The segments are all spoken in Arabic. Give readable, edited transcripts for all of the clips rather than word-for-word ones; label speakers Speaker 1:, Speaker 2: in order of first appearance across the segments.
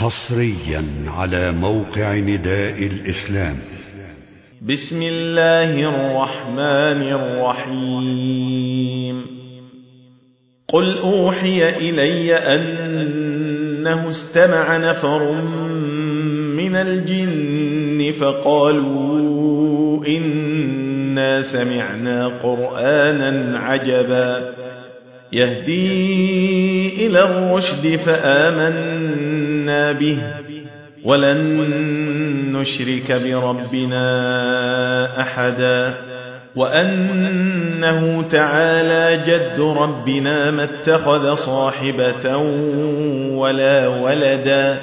Speaker 1: حصريا على موقع نداء الإسلام.
Speaker 2: بسم الله الرحمن الرحيم. قل أوحي إلي أنه استمع نفر من الجن فقالوا إنا سمعنا قرآنا عجبا يهدي إلى الرشد فآمنا به ولن نشرك بربنا أحدا وأنه تعالى جد ربنا ما اتخذ صاحبة ولا ولدا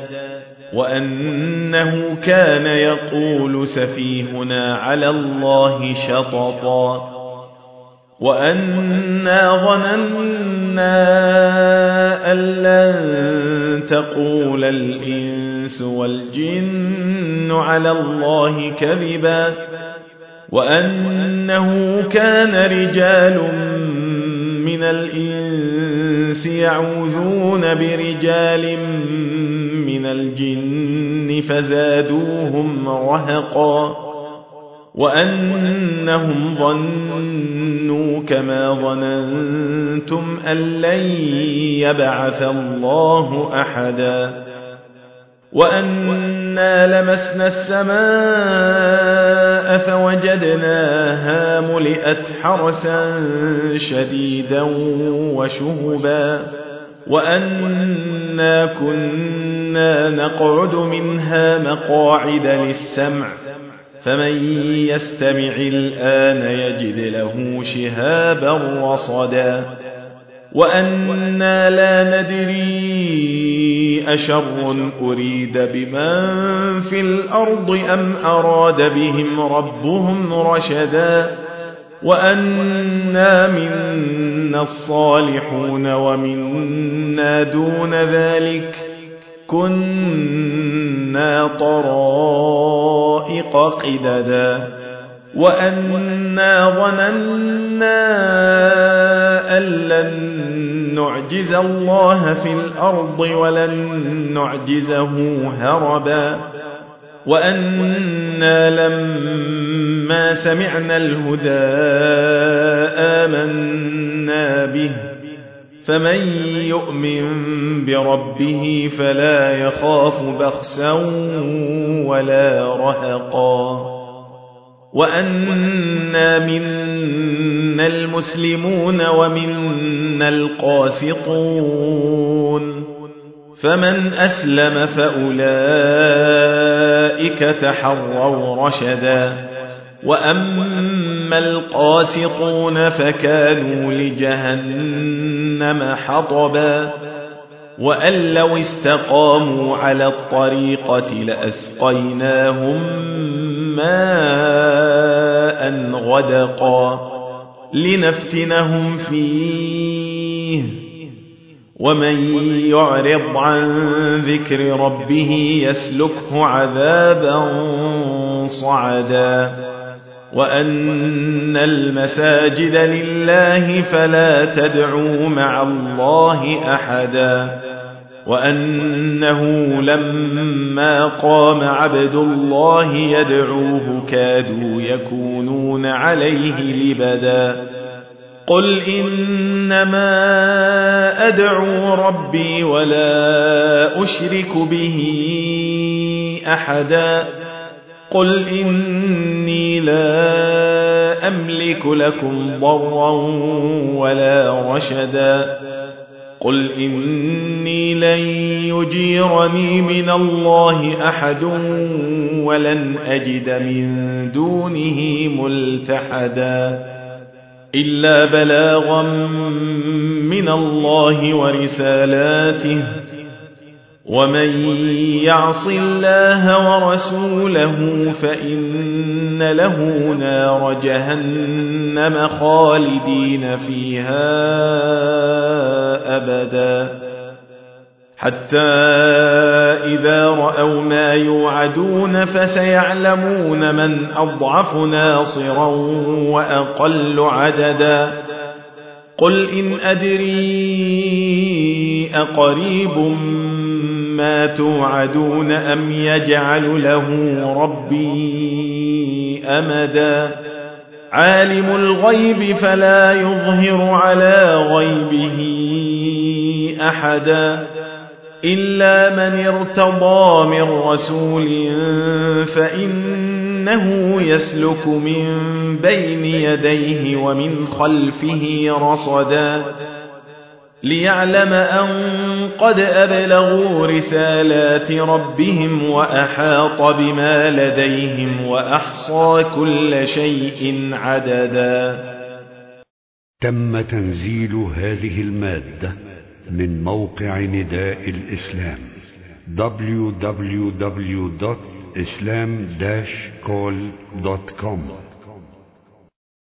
Speaker 2: وأنه كان يقول سفيهنا على الله شططا وأنا ظننا أن لن تقول الإنس والجن على الله كذبا وأنه كان رجال من الإنس يعوذون برجال من الجن فزادوهم رهقا وأنهم ظنوا كما ظننتم أن لن يبعث الله أحدا وأنا لمسنا السماء فوجدناها ملئت حرسا شديدا وشهبا وأنا كنا نقعد منها مقاعد للسمع فمن يستمع الآن يجد له شهابا رصدا وأنا لا ندري أشر أريد بمن في الأرض أم أراد بهم ربهم رشدا وأنا منا الصالحون ومنا دون ذلك كنا طرائق قددا وأنا ظننا أن لن نعجز الله في الأرض ولن نعجزه هربا وأنا لما سمعنا الهدى آمنا به فمن يؤمن بربه فلا يخاف بخسا ولا رهقا وأنا منا المسلمون ومنا القاسطون فمن أسلم فأولئك تحروا رشدا وأما القاسطون فكانوا لجهنم حطبا وأن لو استقاموا على الطريقة لأسقيناهم ماء غدقا لنفتنهم فيه ومن يعرض عن ذكر ربه يسلكه عذابا صعدا وأن المساجد لله فلا تدعوا مع الله أحدا وأنه لما قام عبد الله يدعوه كادوا يكونون عليه لبدا قل إنما أدعو ربي ولا أشرك به أحدا قل إني لا أملك لكم ضرا ولا رشدا قل إني لن يجيرني من الله أحد ولن أجد من دونه ملتحدا إلا بلاغا من الله ورسالاته ومن يعص الله ورسوله فإن له نار جهنم خالدين فيها أبدا حتى إذا رأوا ما يوعدون فسيعلمون من أضعف ناصرا وأقل عددا قل إن أدري أقريب ما توعدون أم يجعل له ربي أمدا عالم الغيب فلا يظهر على غيبه أحدا إلا من ارتضى من رسول فإنه يسلك من بين يديه ومن خلفه رصدا ليعلم أن قد أبلغوا رسالات ربهم وأحاط بما لديهم وأحصى كل شيء عددا.
Speaker 1: تم تنزيل هذه المادة من موقع نداء الإسلام www.islam-call.com